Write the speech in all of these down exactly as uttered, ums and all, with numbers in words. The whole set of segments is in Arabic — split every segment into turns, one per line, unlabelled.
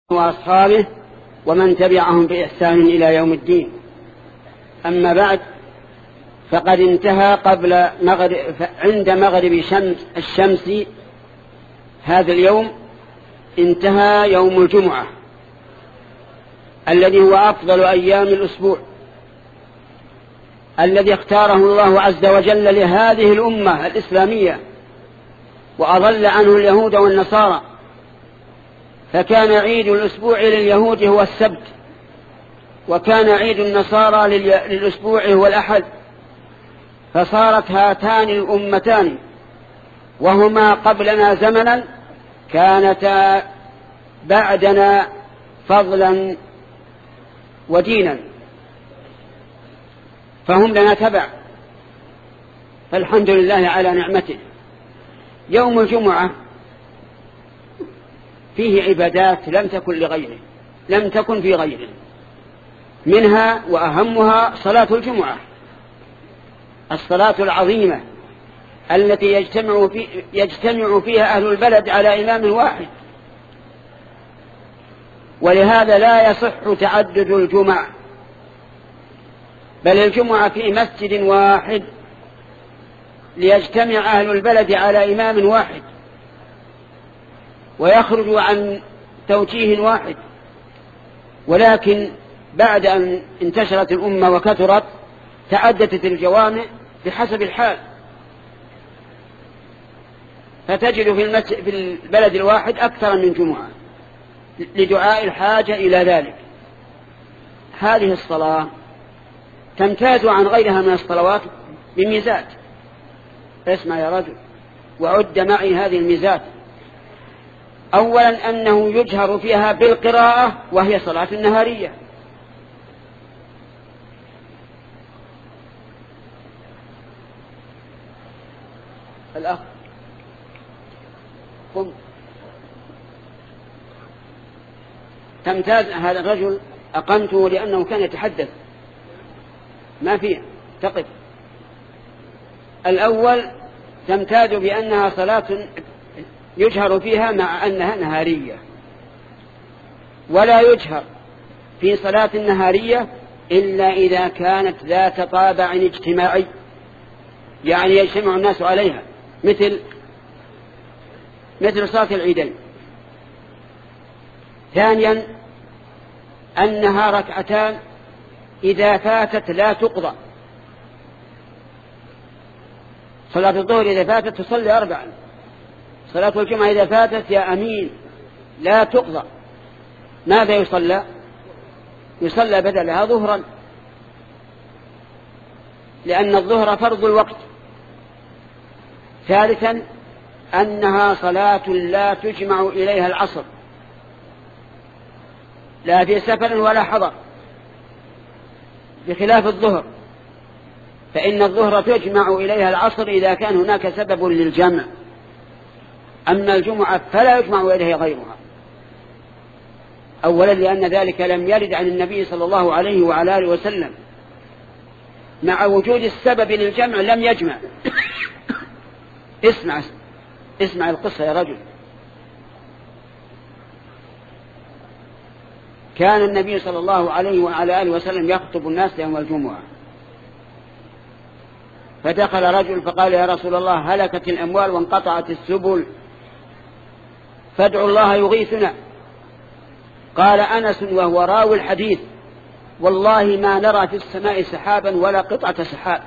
وأصحابه ومن تبعهم بإحسان إلى يوم الدين. أما بعد، فقد انتهى قبل مغرب عند مغرب شمس الشمس هذا اليوم انتهى يوم الجمعة الذي هو أفضل أيام الأسبوع، الذي اختاره الله عز وجل لهذه الأمة الإسلامية وأضل عنه اليهود والنصارى. فكان عيد الأسبوع لليهود هو السبت، وكان عيد النصارى للأسبوع هو الأحد، فصارت هاتان الأمتان وهما قبلنا زمنا كانتا بعدنا فضلا ودينا، فهم لنا تبع، فالحمد لله على نعمته. يوم الجمعة فيه عبادات لم تكن لغيره، لم تكن في غيره، منها وأهمها صلاة الجمعة، الصلاة العظيمة التي يجتمع, في يجتمع فيها أهل البلد على إمام واحد، ولهذا لا يصح تعدد الجمع، بل الجمعة في مسجد واحد ليجتمع أهل البلد على إمام واحد ويخرج عن توجيه واحد. ولكن بعد أن انتشرت الأمة وكثرت تعددت الجوامع بحسب الحال، فتجد في, في البلد الواحد أكثر من جمعة لدعاء الحاجة إلى ذلك. هذه الصلاة تمتاز عن غيرها من الصلوات بميزات. اسمع يا رجل وعد معي هذه الميزات. أولا أنه يجهر فيها بالقراءة وهي صلاة النهارية، الأخ قم. تمتاز هذا الرجل أقمته لأنه كان يتحدث، ما فيه تقف. الأول تمتاز بأنها صلاة يجهر فيها مع أنها نهارية، ولا يجهر في صلاة النهارية إلا إذا كانت ذات طابع اجتماعي، يعني يجتمع الناس عليها، مثل مثل صلاة العيدين. ثانيا أنها ركعتان إذا فاتت لا تقضى. صلاة الظهر إذا فاتت تصلي أربعا، صلاة الجمعة إذا فاتت يا أمين لا تقضى. ماذا يصلى؟ يصلى بدلها ظهرا، لأن الظهر فرض الوقت. ثالثا أنها صلاة لا تجمع إليها العصر، لا في سفر ولا حضر، بخلاف الظهر، فإن الظهر تجمع إليها العصر إذا كان هناك سبب للجمع، أما الجمعة فلا يجمع إليها غيرها. أولا لأن ذلك لم يرد عن النبي صلى الله عليه وعلى آله وسلم، مع وجود السبب للجمع لم يجمع. اسمع اسمع القصة يا رجل. كان النبي صلى الله عليه وعلى آله وسلم يخطب الناس يوم الجمعة، فدخل رجل فقال يا رسول الله هلكت الأموال وانقطعت السبل، فادعوا الله يغيثنا. قال أنس وهو راوي الحديث والله ما نرى في السماء سحابا ولا قطعة سحاب،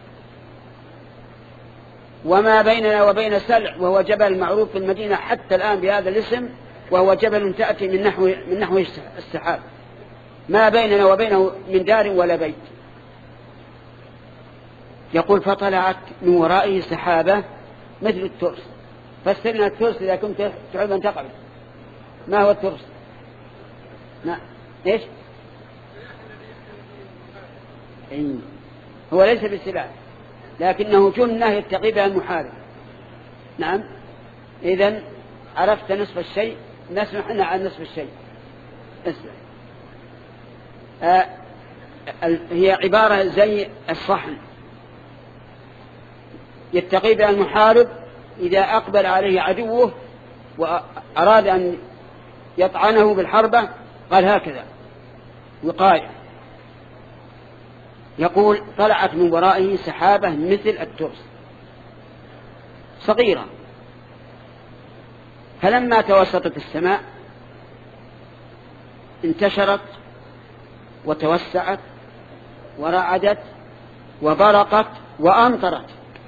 وما بيننا وبين سلع وهو جبل معروف في المدينة حتى الآن بهذا الاسم، وهو جبل تأتي من نحو, من نحو السحاب، ما بيننا وبينه من دار ولا بيت. يقول فطلعت من ورائه سحابة مثل الترس. فاسترنا الترس إذا كنت تعب أن تقبل. ما هو الترس؟ ما إيش؟ إيه؟ هو ليس بالسلاح، لكنه جنة يتقي بها المحارب. نعم، إذن عرفت نصف الشيء، نسمح لنا عن نصف الشيء. اسمع، آه هي عبارة زي الصحن يتقي بها المحارب إذا أقبل عليه عدوه وأراد أن يطعنه بالحربة، قال هكذا وقاية. يقول طلعت من ورائه سحابة مثل الترس صغيرة، فلما توسطت السماء انتشرت وتوسعت ورعدت وبرقت وأمطرت،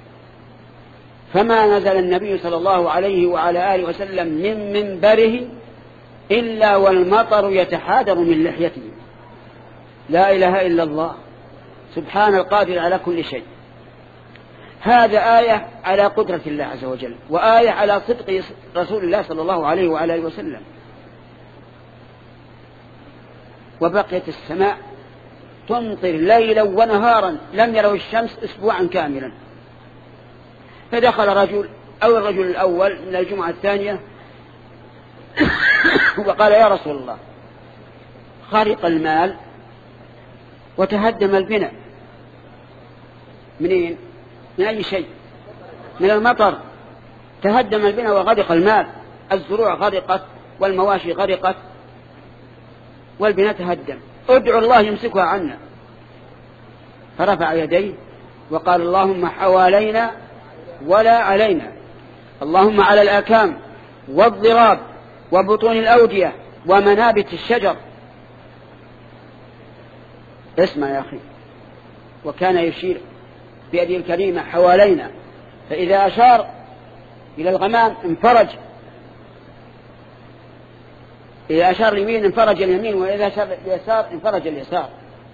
فما نزل النبي صلى الله عليه وعلى آله وسلم من منبره إلا والمطر يتحادر من لحيته. لا إله إلا الله، سبحان القادر على كل شيء. هذا آية على قدرة الله عز وجل، وآية على صدق رسول الله صلى الله عليه وعلى آله وسلم. وبقيت السماء تمطر ليلا ونهارا، لم يروا الشمس أسبوعا كاملا. فدخل رجل أو الرجل الأول من الجمعة الثانية وقال يا رسول الله، خرق المال وتهدم البناء. منين؟ من أي شيء؟ من المطر. تهدم البناء وغرق المال، الزروع غرقت والمواشي غرقت والبناء تهدم، ادعوا الله يمسكها عنا. فرفع يديه وقال اللهم حوالينا ولا علينا، اللهم على الآكام والضراب وبطون الأودية ومنابت الشجر. اسمع يا أخي. وكان يشير بيده الكريمة حوالينا، فإذا أشار إلى الغمام انفرج، إذا أشار اليمين انفرج اليمين، وإذا أشار اليسار انفرج اليسار.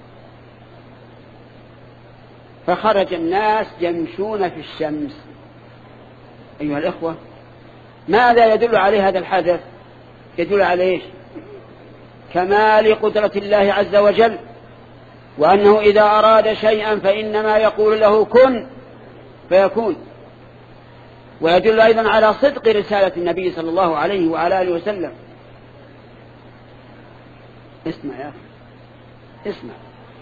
فخرج الناس يمشون في الشمس. أيها الإخوة، ماذا يدل عليه هذا الحدث؟ يدل على إيش؟ كمال قدرة الله عز وجل، وأنه إذا أراد شيئا فإنما يقول له كن فيكون. ويدل أيضا على صدق رسالة النبي صلى الله عليه وعلى آله وسلم. اسمع يا أخي، اسمع.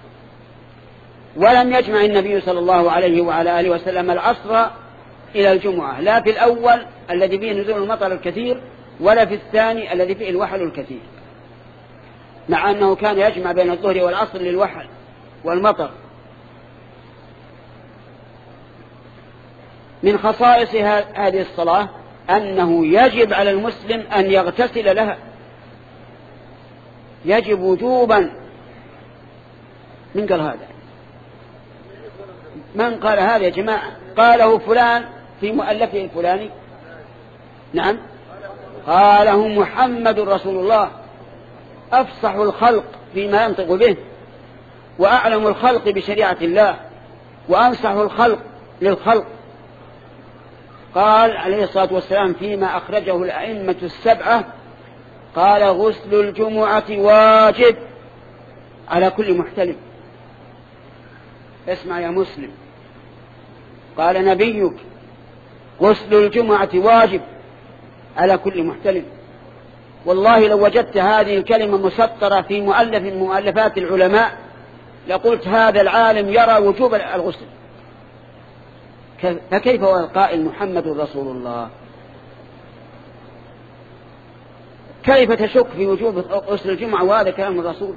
ولم يجمع النبي صلى الله عليه وعلى آله وسلم العصر إلى الجمعة، لا في الأول الذي فيه نزول المطر الكثير، ولا في الثاني الذي فيه الوحل الكثير، مع أنه كان يجمع بين الظهر والعصر للوحل والمطر. من خصائص هذه الصلاة أنه يجب على المسلم أن يغتسل لها، يجب وجوبا. من قال هذا؟ من قال هذا يا جماعة؟ قاله فلان في مؤلفه الفلاني. نعم، قاله محمد رسول الله، أفصح الخلق فيما ينطق به، وأعلم الخلق بشريعة الله، وأنصح الخلق للخلق. قال عليه الصلاة والسلام فيما أخرجه الأئمة السبعة، قال غسل الجمعة واجب على كل محتلم. اسمع يا مسلم، قال نبيك غسل الجمعة واجب على كل محتلم. والله لو وجدت هذه الكلمة مسطرة في مؤلف من مؤلفات العلماء لقلت هذا العالم يرى وجوب الغسل. فكيف هو القائل محمد رسول الله؟ كيف تشك في وجوب غسل الجمعة وهذا كلام الرسول؟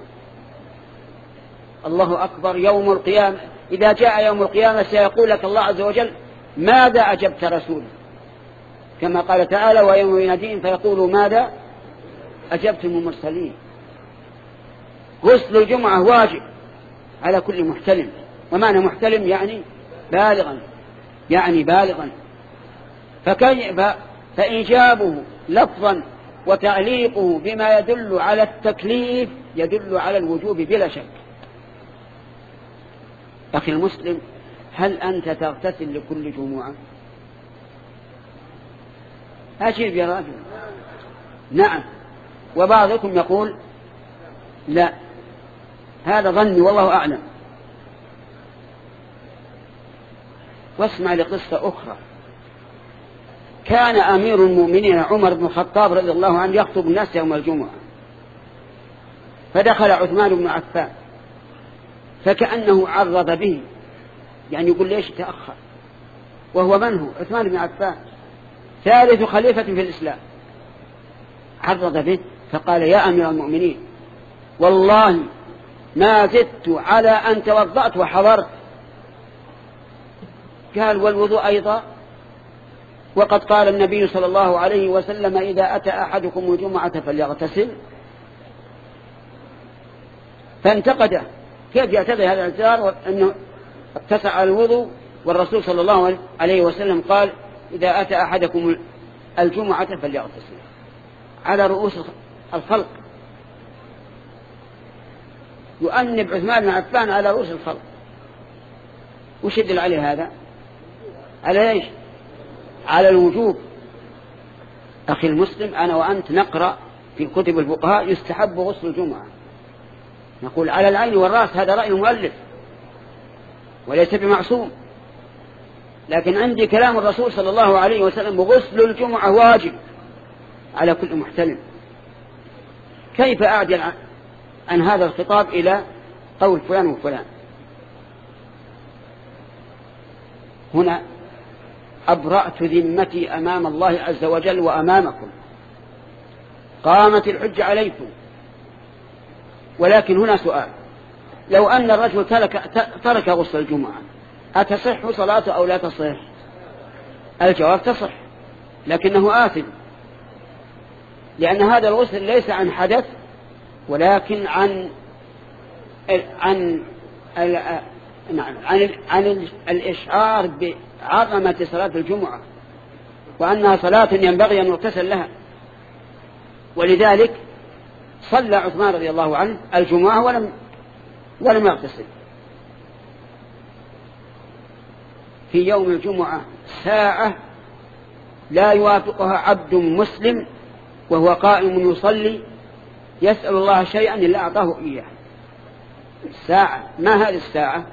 الله أكبر. يوم القيامة، إذا جاء يوم القيامة سيقول لك الله عز وجل ماذا أجبت رسوله، كما قال تعالى ويوم يناديهم فيقولوا ماذا أجبتم المرسلين. غسل الجمعة واجب على كل محتلم. ومعنى محتلم يعني بالغا، يعني بالغا. فكيف فإيجابه لفظا وتعليقه بما يدل على التكليف يدل على الوجوب بلا شك. أخي المسلم، هل أنت تغتسل لكل جمعة؟ أجيب يا راجل. نعم. وبعضكم يقول لا، هذا ظني والله أعلم. واسمع لقصة أخرى. كان أمير المؤمنين عمر بن الخطاب رضي الله عنه يخطب الناس يوم الجمعة، فدخل عثمان بن عفان فكأنه عرض به، يعني يقول ليش تأخر، وهو من هو؟ عثمان بن عفان ثالث خليفة في الإسلام. عرض به فقال يا أمير المؤمنين والله ما زدت على أن توضأت وحضرت. قال والوضوء أيضا، وقد قال النبي صلى الله عليه وسلم إذا أتى أحدكم الجمعة فليغتسل. فانتقده كيف يعتذر هذا الاعتذار أنه اتسع على الوضوء، والرسول صلى الله عليه وسلم قال إذا أتى أحدكم الجمعة فليغتسل على رؤوس الخلق. يؤنب عثمان بن عفان على رؤوس الخلق. وش يدل عليه هذا؟ على ايش؟ على الوجوب. أخي المسلم، أنا وأنت نقرأ في كتب الفقهاء يستحب غسل الجمعة، نقول على العين والرأس، هذا رأي المؤلف وليس بمعصوم، لكن عندي كلام الرسول صلى الله عليه وسلم غسل الجمعة واجب على كل محتلم. كيف أعدل عن هذا الخطاب إلى قول فلان وفلان؟ هنا أبرأت ذمتي أمام الله عز وجل وأمامكم، قامت الحجة عليكم. ولكن هنا سؤال: لو أن الرجل ترك, ترك غسل الجمعة أتصح صلاته أو لا تصح؟ الجواب تصح، لكنه آثم، لأن هذا الغسل ليس عن حدث ولكن عن عن عن, عن, عن الإشعار بعظمة صلاة الجمعة وأنها صلاة ينبغي أن يغتسل لها. ولذلك صلى عثمان رضي الله عنه الجمعة ولم ولم يغتسل. في يوم الجمعة ساعة لا يوافقها عبد مسلم وهو قائم يصلي يسأل الله شيئا إلا أعطاه إياه. ساعة. ما هذه الساعة؟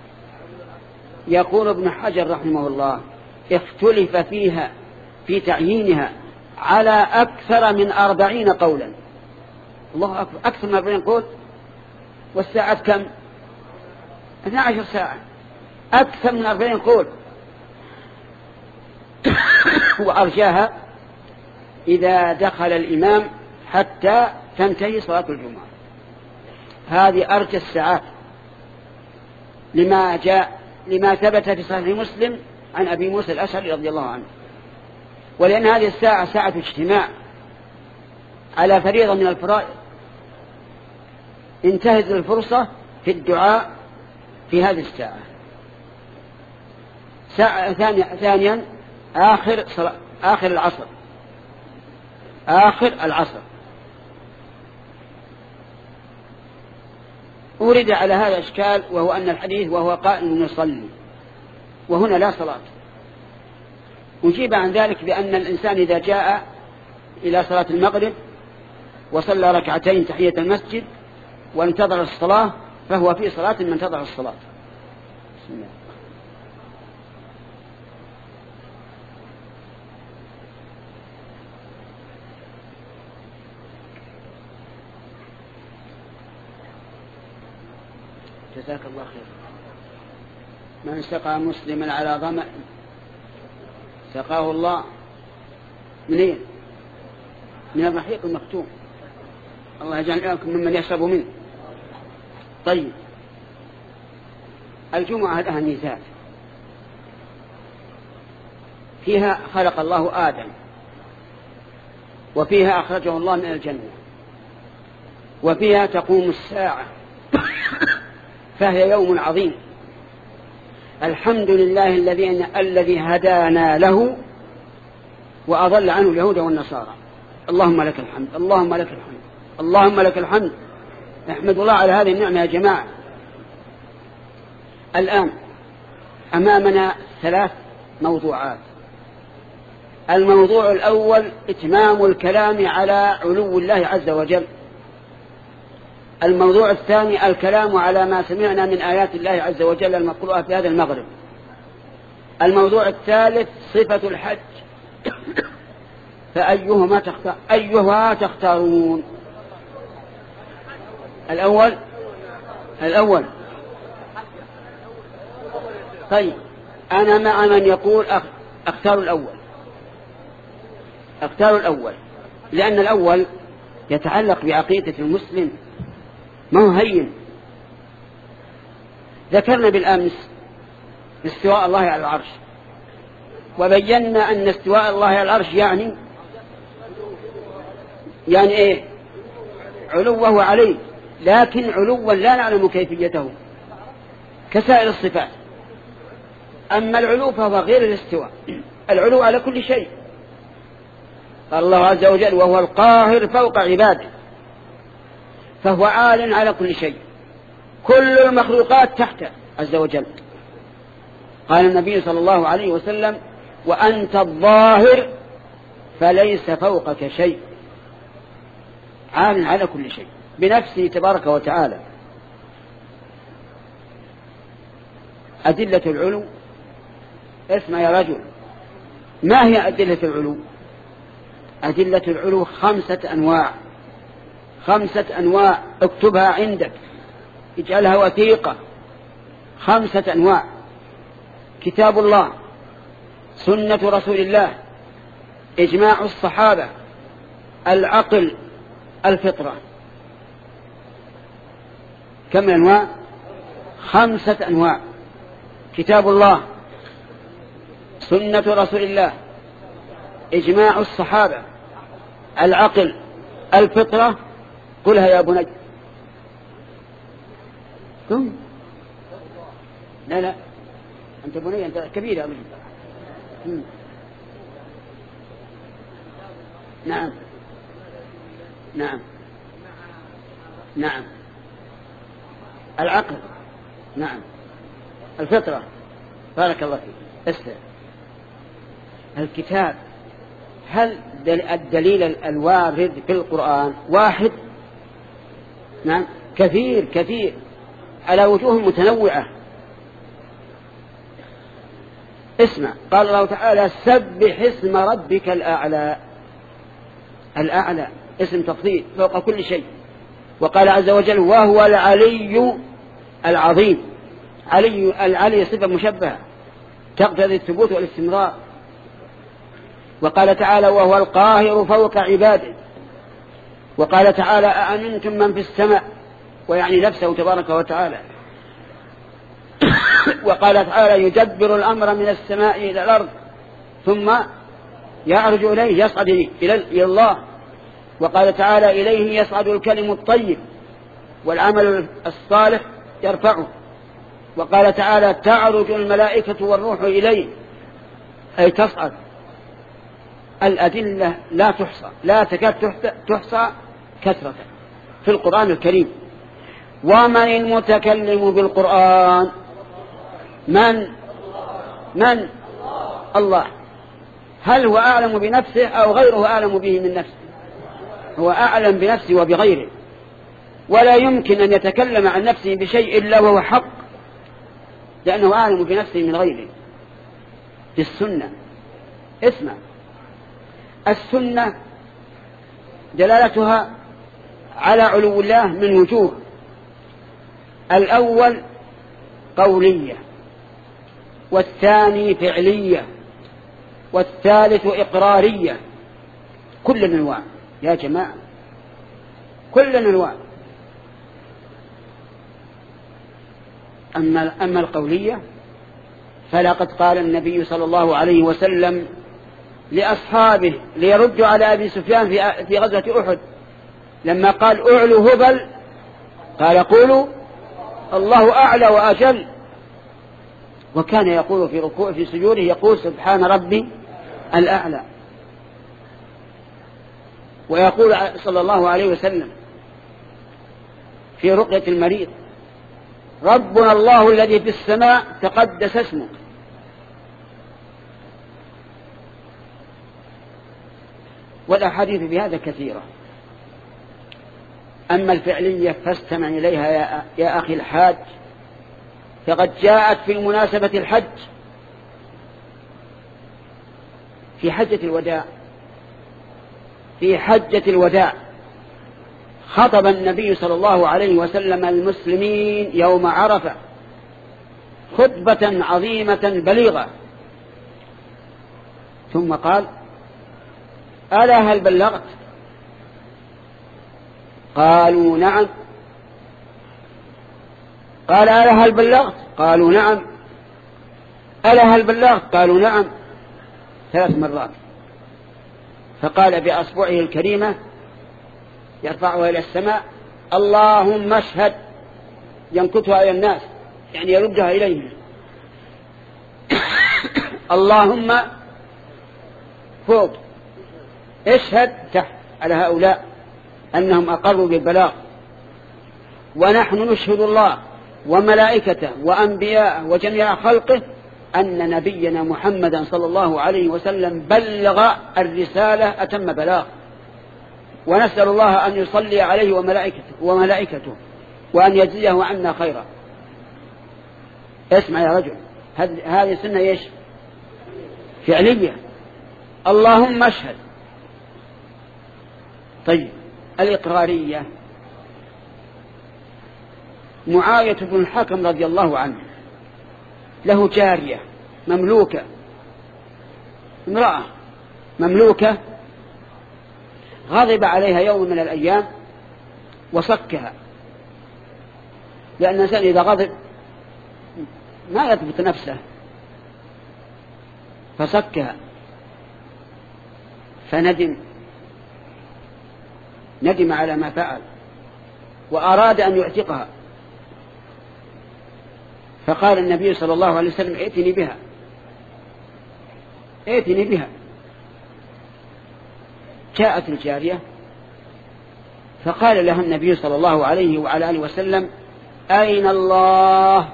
يقول ابن حجر رحمه الله اختلف فيها في تعيينها على أكثر من أربعين قولا. الله أكبر، أكثر من أربعين قول. والساعة كم؟ اثنتا عشرة ساعة، أكثر من أربعين قول. وأرجاها إذا دخل الإمام حتى تنتهي صلاة الجمعة. هذه أرجى الساعات لما جاء لما ثبت في صحيح مسلم عن أبي موسى الأشعري رضي الله عنه، ولأن هذه الساعة ساعة اجتماع على فريضة من الفرائض. انتهت الفرصة في الدعاء في هذه الساعة. ساعة ثانية ثانيا آخر صلاة آخر العصر آخر العصر أورد على هذا إشكال، وهو أن الحديث وهو قائم يصلي، وهنا لا صلاة. أجيب عن ذلك بأن الإنسان إذا جاء إلى صلاة المغرب وصلى ركعتين تحية المسجد وانتظر الصلاة فهو في صلاة من انتظر الصلاة. بسم الله. جزاك الله خير. من سقى مسلما على ظمأ سقاه الله منين؟ من الرحيق المختوم. الله يجعلكم ممن يشرب منه. طيب، الجمعة لها ميزات. فيها خلق الله آدم، وفيها أخرجه الله من الجنة، وفيها تقوم الساعة، فهي يوم عظيم. الحمد لله الذي الذي هدانا له وأضل عنه اليهود والنصارى. اللهم لك الحمد، اللهم لك الحمد، اللهم لك الحمد. نحمد الله على هذه النعمة يا جماعة. الآن أمامنا ثلاث موضوعات. الموضوع الأول إتمام الكلام على علو الله عز وجل. الموضوع الثاني الكلام على ما سمعنا من آيات الله عز وجل المقروءة في هذا المغرب. الموضوع الثالث صفة الحج. فأيهما تختار أيها تختارون؟ الأول الأول طيب، أنا مع من يقول أختار الأول أختار الأول لأن الأول يتعلق بعقيدة المسلم، ما هو هين. ذكرنا بالأمس استواء الله على العرش، وبينا أن استواء الله على العرش يعني يعني إيه؟ علوه عليه، لكن علوا لا نعلم كيفيته كسائر الصفات. أما العلو فهو غير الاستواء، العلو على كل شيء. قال الله عز وجل: وهو القاهر فوق عباده، فهو عال على كل شيء، كل المخلوقات تحته عز وجل. قال النبي صلى الله عليه وسلم: وأنت الظاهر فليس فوقك شيء، عال على كل شيء بنفسه تبارك وتعالى. أدلة العلو، اسمع يا رجل، ما هي أدلة العلو؟ أدلة العلو خمسة أنواع، خمسة أنواع، اكتبها عندك، اجعلها وثيقة. خمسة أنواع: كتاب الله، سنة رسول الله، إجماع الصحابة، العقل، الفطرة. كم أنواع؟ خمسة أنواع: كتاب الله، سنة رسول الله، إجماع الصحابة، العقل، الفطرة. قلها يا بني. ثم لا لا أنت بني، أنت كبير يا بني. نعم نعم نعم العقل، نعم الفطرة. بارك الله فيك. استنى. الكتاب، هل الدليل الوارد في القرآن واحد؟ نعم كثير كثير على وجوه متنوعة. اسمع، قال الله تعالى: سبح اسم ربك الأعلى. الأعلى اسم تفضيل فوق كل شيء. وقال عز وجل: وهو العلي العظيم. علي، العلي صفة مشبهة تقتضي الثبوت والاستمرار. وقال تعالى: وهو القاهر فوق عباده. وقال تعالى: أأمنتم من في السماء، ويعني نفسه تبارك وتعالى. وقال تعالى: يدبر الأمر من السماء إلى الأرض ثم يعرج إليه، يصعد إلى الله. وقال تعالى: إليه يصعد الكلم الطيب والعمل الصالح يرفعه. وقال تعالى: تعرج الملائكة والروح إليه، أي تصعد. الأدلة لا تحصى، لا تكاد تحصى كثرة في القرآن الكريم. ومن المتكلم بالقرآن؟ من من الله. هل هو أعلم بنفسه أو غيره أعلم به من نفسه؟ هو أعلم بنفسه وبغيره، ولا يمكن أن يتكلم عن نفسه بشيء إلا وهو حق، لأنه أعلم بنفسه من غيره. في السنة، اسمع، السنة دلالتها على علو الله من وجوه: الأول قولية، والثاني فعلية، والثالث إقرارية. كل الأنواع يا جماعة، كل الأنواع. أما, أما القولية فلقد قال النبي صلى الله عليه وسلم لأصحابه ليردوا على أبي سفيان في, في غزوة أحد، لما قال: أعلوا هبل، قال: قولوا الله أعلى وأجل. وكان يقول في ركوع في سجوده، يقول: سبحان ربي الأعلى. ويقول صلى الله عليه وسلم في رقية المريض: ربنا الله الذي في السماء تقدس اسمه. والأحاديث بهذا كثيرة. أما الفعلية فاستمع إليها يا, يا أخي الحاج، فقد جاءت في مناسبة الحج، في حجة الوداع. في حجة الوداع خطب النبي صلى الله عليه وسلم المسلمين يوم عرفة خطبة عظيمة بليغة، ثم قال: ألا هل بلغت؟ قالوا نعم. قال ألا هل بلغت؟ قالوا نعم. ألا هل بلغت؟ قالوا نعم. ثلاث مرات. فقال بأصبعه الكريمة يرفعها إلى السماء: اللهم اشهد، ينكتها إلى الناس يعني يردها إليهم. اللهم فوق، اشهد تحت على هؤلاء أنهم أقروا بالبلاغ، ونحن نشهد الله وملائكته وأنبياءه وجميع خلقه أن نبينا محمدا صلى الله عليه وسلم بلغ الرسالة أتم بلاغ، ونسأل الله أن يصلي عليه وملائكته, وملائكته وأن يجزيه عنا خيرا. اسمع يا رجل، هذه سنة ايش؟ فعلية. اللهم اشهد. طيب الإقرارية، معاوية بن الحكم رضي الله عنه له جارية مملوكة، امرأة مملوكة، غضب عليها يوم من الأيام وصكها، لأن الإنسان إذا غضب ما يضبط نفسه، فصكها فندم ندم على ما فعل وأراد أن يعتقها، فقال النبي صلى الله عليه وسلم: ائتني بها ائتني بها. جاءت الجارية فقال لها النبي صلى الله عليه وعلى آله وسلم: أين الله؟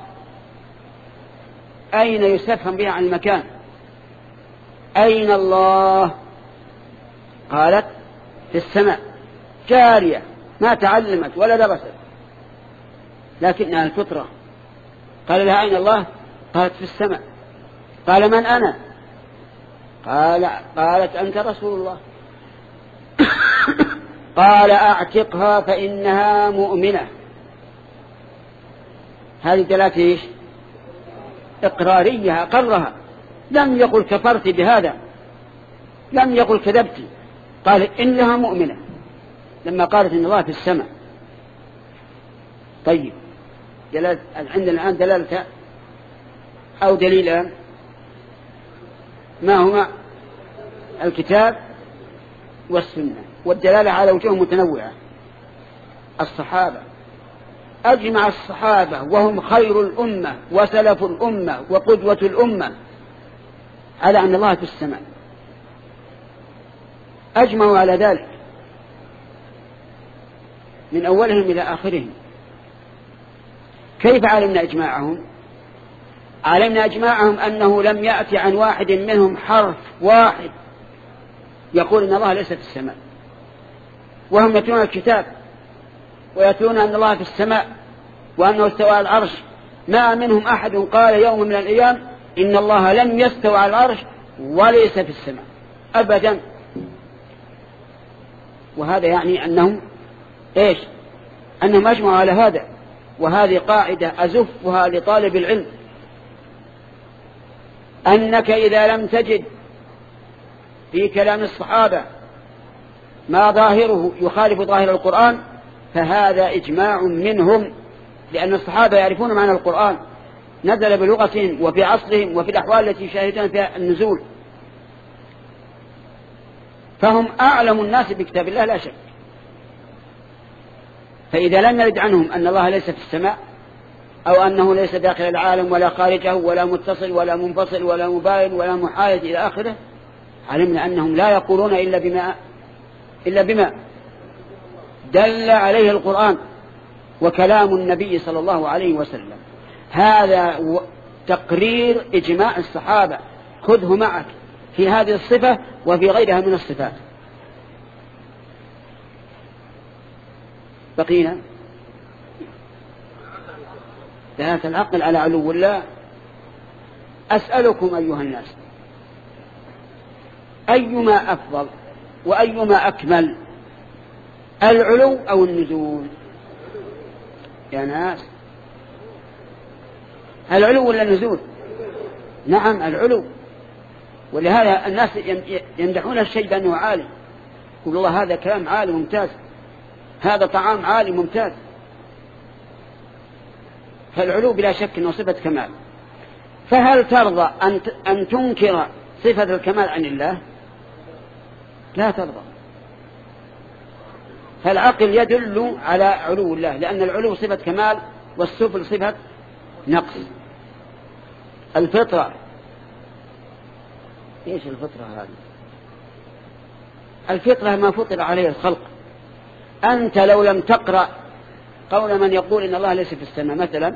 أين؟ يستفهم بها عن المكان. أين الله؟ قالت: في السماء. جارية ما تعلمت ولا درست لكنها الفطرة. قال لها: أين الله؟ قالت: في السماء. قال: من أنا؟ قال قالت: أنت رسول الله. قال: أعتقها فإنها مؤمنة. هذه دلالة إيش؟ إقرارية، أقرها، لم يقل كفرت بهذا، لم يقل كذبت، قال إنها مؤمنة لما قالت إن الله في السماء. طيب دلالة عندنا الآن دلالة أو دليلان، ما هما؟ الكتاب والسنة، والدلالة على وجوه متنوعة. الصحابة أجمع الصحابة وهم خير الأمة وسلف الأمة وقدوة الأمة على أن الله في السماء، أجمعوا على ذلك من أولهم إلى آخرهم. كيف علمنا إجماعهم؟ علمنا إجماعهم أنه لم يأتي عن واحد منهم حرف واحد يقول إن الله ليس في السماء، وهم يتلون الكتاب ويتلون أن الله في السماء وأنه استوى على العرش. ما منهم أحد قال يوم من الأيام إن الله لم يستوى على العرش وليس في السماء أبدا. وهذا يعني أنهم إيش؟ أنهم أجمعوا على هذا. وهذه قاعدة أزفها لطالب العلم، أنك إذا لم تجد في كلام الصحابة ما ظاهره يخالف ظاهر القرآن فهذا إجماع منهم، لأن الصحابة يعرفون معنى القرآن، نزل بلغتهم وفي عصرهم وفي الأحوال التي شاهدون فيها النزول، فهم أعلم الناس بكتاب الله لا شك. فإذا لم يرد عنهم أن الله ليس في السماء أو أنه ليس داخل العالم ولا خارجه ولا متصل ولا منفصل ولا مباين ولا محايد إلى آخره، علمنا أنهم لا يقولون إلا بما إلا بما دل عليه القرآن وكلام النبي صلى الله عليه وسلم. هذا تقرير إجماع الصحابة، خذه معك في هذه الصفة وفي غيرها من الصفات. بقينا دلالة العقل على علو الله. أسألكم أيها الناس، أيما أفضل وأيما أكمل، العلو أو النزول؟ يا ناس، العلو ولا النزول؟ نعم العلو. ولهذا الناس يمدحون الشيء بأنه عالي، يقول الله هذا كلام عالي ممتاز. هذا طعام عالي ممتاز. فالعلو بلا شك أنه صفة كمال. فهل ترضى أن تنكر صفة الكمال عن الله؟ لا ترضى. فالعقل يدل على علو الله، لأن العلو صفة كمال والسفل صفة نقص. الفطرة، ايش الفطرة هذه؟ الفطرة ما فطر عليه الخلق. أنت لو لم تقرأ قول من يقول إن الله ليس في السماء مثلا،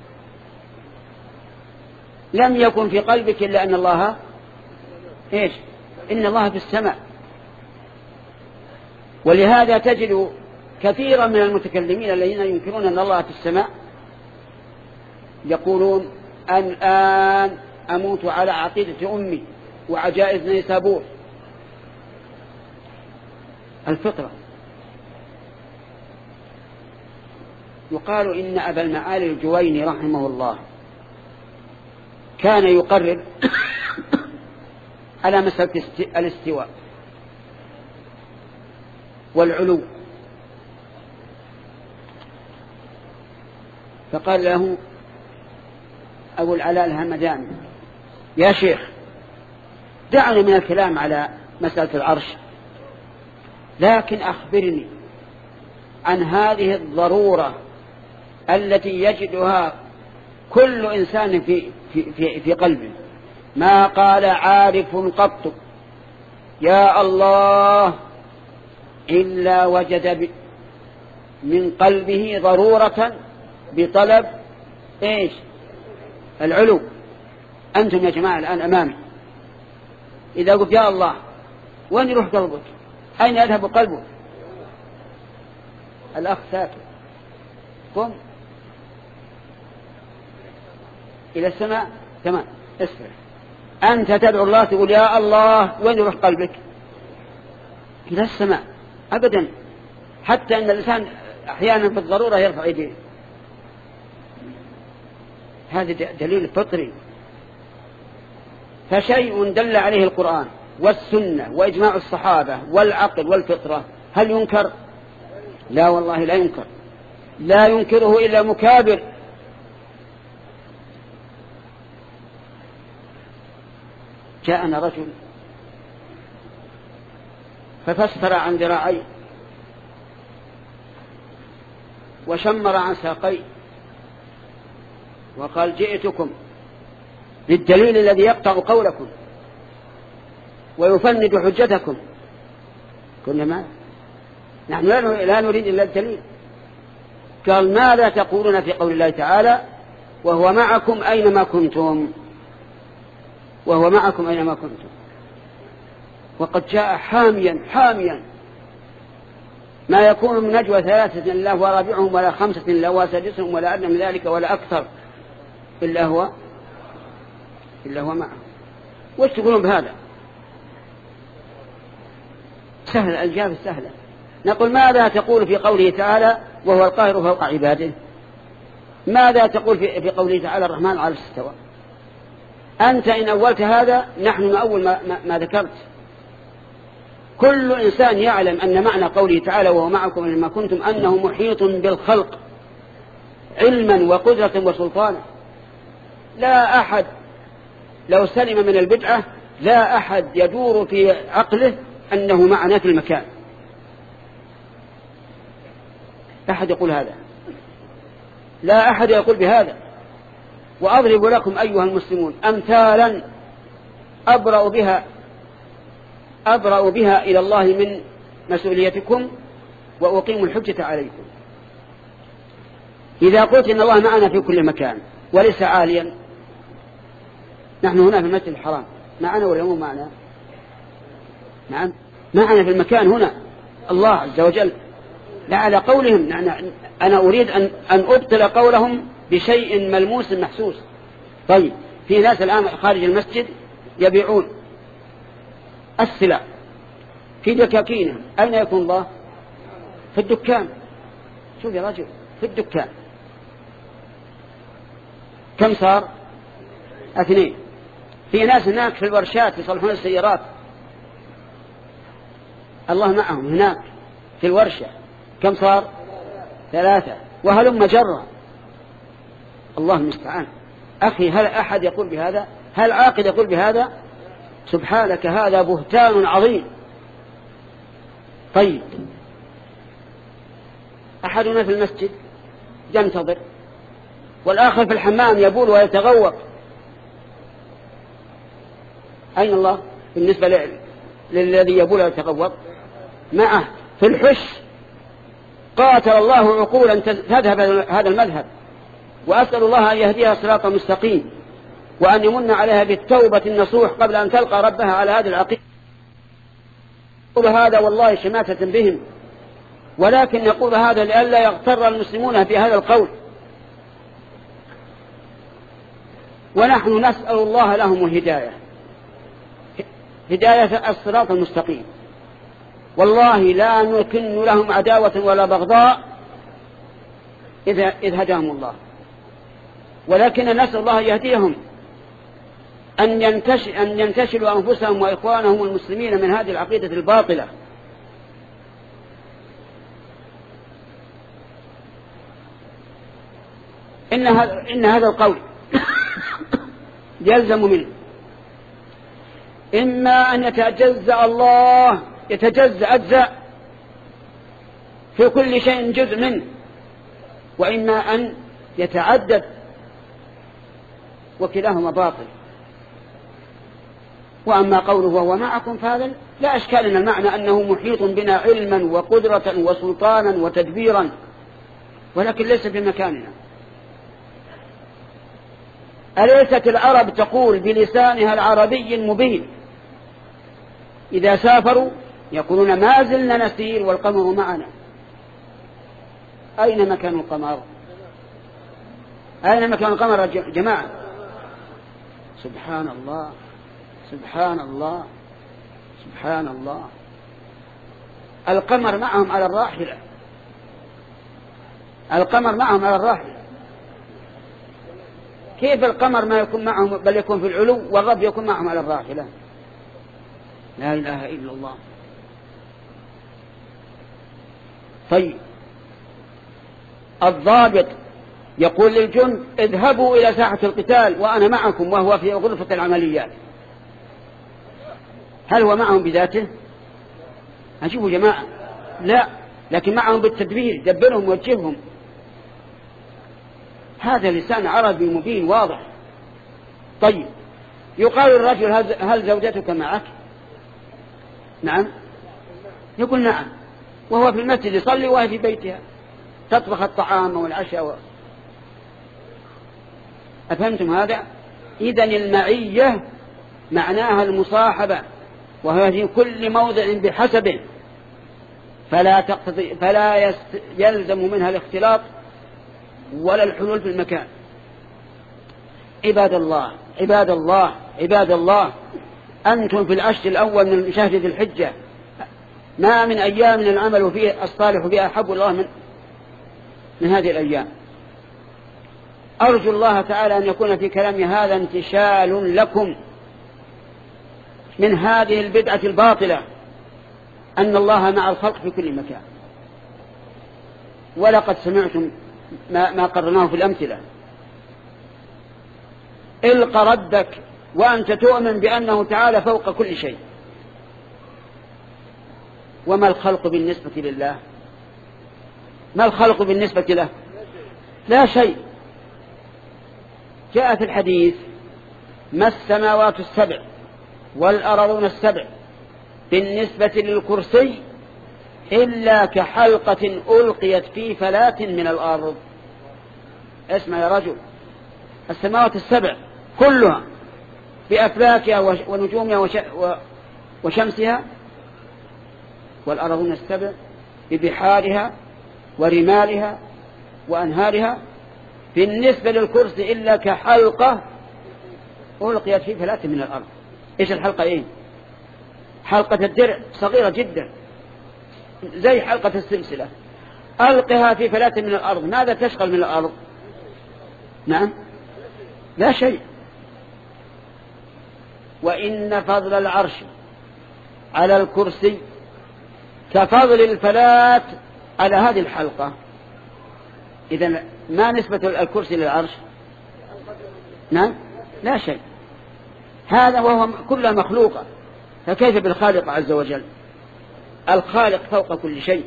لم يكن في قلبك إلا أن الله إيش؟ إن الله في السماء. ولهذا تجد كثيرا من المتكلمين الذين ينكرون أن الله في السماء يقولون الآن أموت على عقيدة أمي وعجائز نيسابور. الفطرة. يقال إن أبا المعالي الجويني رحمه الله كان يقرر على مسألة الاستواء والعلو، فقال له أبو العلاء الهمداني يا شيخ دعني من الكلام على مسألة العرش، لكن أخبرني عن هذه الضرورة التي يجدها كل إنسان في, في, في, في قلبه. ما قال عارف قط يا الله إلا وجد من قلبه ضرورة بطلب إيش؟ العلو. أنتم يا جماعة الآن أمامي، إذا قلت يا الله وين يروح قلبك؟ أين يذهب قلبك؟ الأخ ساكت. قم إلى السماء. تمام. اسمع، أنت تدعو الله تقول يا الله وين يروح قلبك؟ إلى السماء. أبدا. حتى أن الإنسان أحيانا في الضرورة يرفع يديه. هذا دليل فطري. فشيء دل عليه القرآن والسنة وإجماع الصحابة والعقل والفطرة هل ينكر؟ لا والله لا ينكر. لا ينكره إلا مكابر. جاءنا رجل ففسر عن ذراعيه وشمر عن ساقيه وقال جئتكم بالدليل الذي يقطع قولكم ويفند حجتكم. قلنا ما نحن لا نريد إلا الدليل. قال ماذا تقولون في قول الله تعالى وهو معكم أينما كنتم؟ وهو معكم أينما كنتم. وقد جاء حاميا حاميا ما يكون من نجوى ثلاثة إلا هو رابعهم ولا خمسة إلا هو سادسهم ولا أدنى من ذلك ولا أكثر إلا هو إلا هو معهم. وش تقولون بهذا؟ سهل، الإجابة سهلة. نقول ماذا تقول في قوله تعالى وهو القاهر فوق عباده؟ ماذا تقول في, في قوله تعالى الرحمن على الاستواء؟ أنت إن أولت هذا نحن نأول ما, ما, ما ذكرت. كل إنسان يعلم أن معنى قوله تعالى وهو معكم أينما كنتم أنه محيط بالخلق علما وقدرة وسلطانا. لا أحد لو سلم من البدعة لا أحد يدور في عقله أنه معنا في المكان. لا أحد يقول هذا، لا أحد يقول بهذا. وأضرب لكم أيها المسلمون أمثالا أبرأ بها أبرأ بها إلى الله من مسؤوليتكم وأقيم الحجة عليكم. إذا قلت إن الله معنا في كل مكان وليس عاليا، نحن هنا في المسجد الحرام معنا ولا مو معنا؟ نعم معنا في المكان هنا الله عز وجل. لا على قولهم، أنا أريد أن أن أبطل قولهم بشيء ملموس محسوس. طيب في ناس الآن خارج المسجد يبيعون السلع في دكاكينهم، أين يكون الله؟ في الدكان. شوف يا رجل في الدكان. كم صار؟ اثنين. في ناس هناك في الورشات يصلحون السيارات، الله معهم هناك في الورشة كم صار؟ ثلاثة، وهلم جرا. الله المستعان. أخي، هل أحد يقول بهذا؟ هل عاقل يقول بهذا؟ سبحانك، هذا بهتان عظيم. طيب، أحدنا في المسجد ينتظر، والآخر في الحمام يبول ويتغوط. أين الله بالنسبة للذي يبول ويتغوط؟ معه في الحش. قاتل الله عقولا تذهب هذا المذهب، وأسأل الله أن يهديها صراطا مستقيم، وأن يمن عليها بالتوبة النصوح قبل أن تلقى ربها على هذه العقيدة. نقول هذا والله شماتة بهم، ولكن نقول هذا لئلا يغتر المسلمون في هذا القول، ونحن نسأل الله لهم الهداية، هداية الصراط المستقيم. والله لا نكن لهم عداوة ولا بغضاء إذا إذ هداهم الله، ولكن نسأل الله يهديهم أن ينتشل أن ينتشلوا أنفسهم وإخوانهم المسلمين من هذه العقيدة الباطلة. إن هذا إن هذا القول يلزم منه إما أن يتجزأ الله يتجزأ أجزاء في كل شيء جزء منه، وإما أن يتعدد، وكلاهما باطل. وأما قوله وهو معكم فهذا لا أشكال أن المعنى أنه محيط بنا علما وقدرة وسلطانا وتدبيرا، ولكن ليس في مكاننا. أليست العرب تقول بلسانها العربي المبين إذا سافروا يقولون ما زلنا نسير والقمر معنا؟ أين مكان القمر؟ أين مكان القمر يا جماعة؟ سبحان الله، سبحان الله، سبحان الله. القمر معهم على الراحلة، القمر معهم على الراحلة. كيف القمر ما يكون معهم بل يكون في العلو، والرب يكون معهم على الراحلة؟ لا إله إلا الله. طيب، الضابط يقول للجند اذهبوا إلى ساحة القتال وأنا معكم، وهو في غرفة العمليات. هل هو معهم بذاته؟ أشوفوا جماعة، لا، لكن معهم بالتدبير، دبرهم ووجههم. هذا لسان عربي مبين واضح. طيب، يقال الرجل هل زوجتك معك؟ نعم، يقول نعم، وهو في المسجد يصلي وهي في بيتها تطبخ الطعام والعشاء و... أفهمتم هذا؟ إذن المعية معناها المصاحبة، وهي في كل موضع بحسبه، فلا تقتضي فلا يست... يلزم منها الاختلاط ولا الحلول في المكان. عباد الله عباد الله عباد الله، أنتم في العشر الأول من شهر ذي الحجة، ما من أيام العمل فيه الصالح فيها أحب الله من من هذه الأيام. أرجو الله تعالى أن يكون في كلامي هذا انتشال لكم من هذه البدعة الباطلة، أن الله مع الخلق في كل مكان. ولقد سمعتم ما, ما قررناه في الأمثلة. إلق ردك وأنت تؤمن بأنه تعالى فوق كل شيء. وما الخلق بالنسبة لله؟ ما الخلق بالنسبة له؟ لا شيء. جاء في الحديث ما السماوات السبع والأرضون السبع بالنسبة للكرسي إلا كحلقة ألقيت في فلاة من الأرض. اسمع يا رجل، السماوات السبع كلها بأفلاكها ونجومها وشمسها، والأرضون السبع ببحارها ورمالها وأنهارها بالنسبة للكرسي إلا كحلقة ألقيت في فلاة من الأرض. إيش الحلقة؟ إيه؟ حلقة الدرع صغيرة جدا زي حلقة السلسلة، ألقها في فلاة من الأرض، ماذا تشغل من الأرض؟ نعم، لا شيء. وإن فضل العرش على الكرسي كفضل الفلاة على هذه الحلقة، إذن ما نسبة الكرسي للعرش؟ نعم لا شيء، هذا وهو كلها مخلوقة، فكيف بالخالق عز وجل؟ الخالق فوق كل شيء،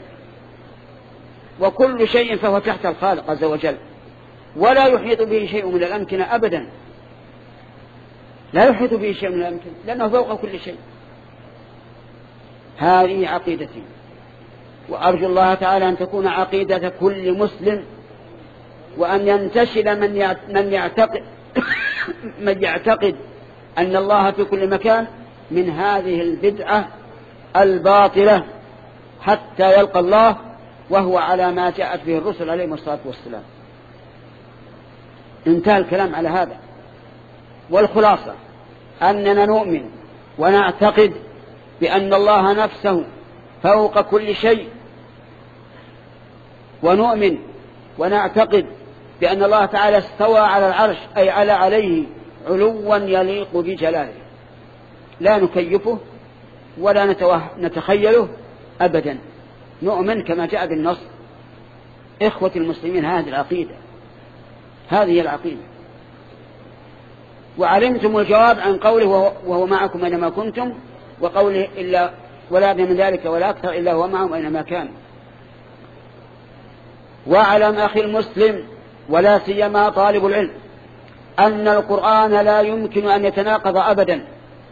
وكل شيء فهو تحت الخالق عز وجل، ولا يحيط به شيء من الأمكنة أبدا، لا يحيط به شيء من الأمكنة لأنه فوق كل شيء. هذه عقيدتي، وأرجو الله تعالى أن تكون عقيدة كل مسلم، وأن ينتشل من من يعتقد من يعتقد أن الله في كل مكان من هذه البدعة الباطلة حتى يلقى الله وهو على ما جاءت به الرسل عليهم الصلاة والسلام. انتهى الكلام على هذا، والخلاصة أننا نؤمن ونعتقد بأن الله نفسه فوق كل شيء، ونؤمن ونعتقد بأن الله تعالى استوى على العرش أي على عليه علوا يليق بجلاله، لا نكيفه ولا نتخيله أبدا، نؤمن كما جاء بالنص. إخوة المسلمين هذه العقيدة، هذه العقيدة. وعلمتم الجواب عن قوله وهو معكم أينما كنتم، وقوله إلا ولا من ذلك ولا أكثر إلا هو معهم أينما كان. واعلم أخي المسلم ولا سيما طالب العلم أن القرآن لا يمكن أن يتناقض أبدا،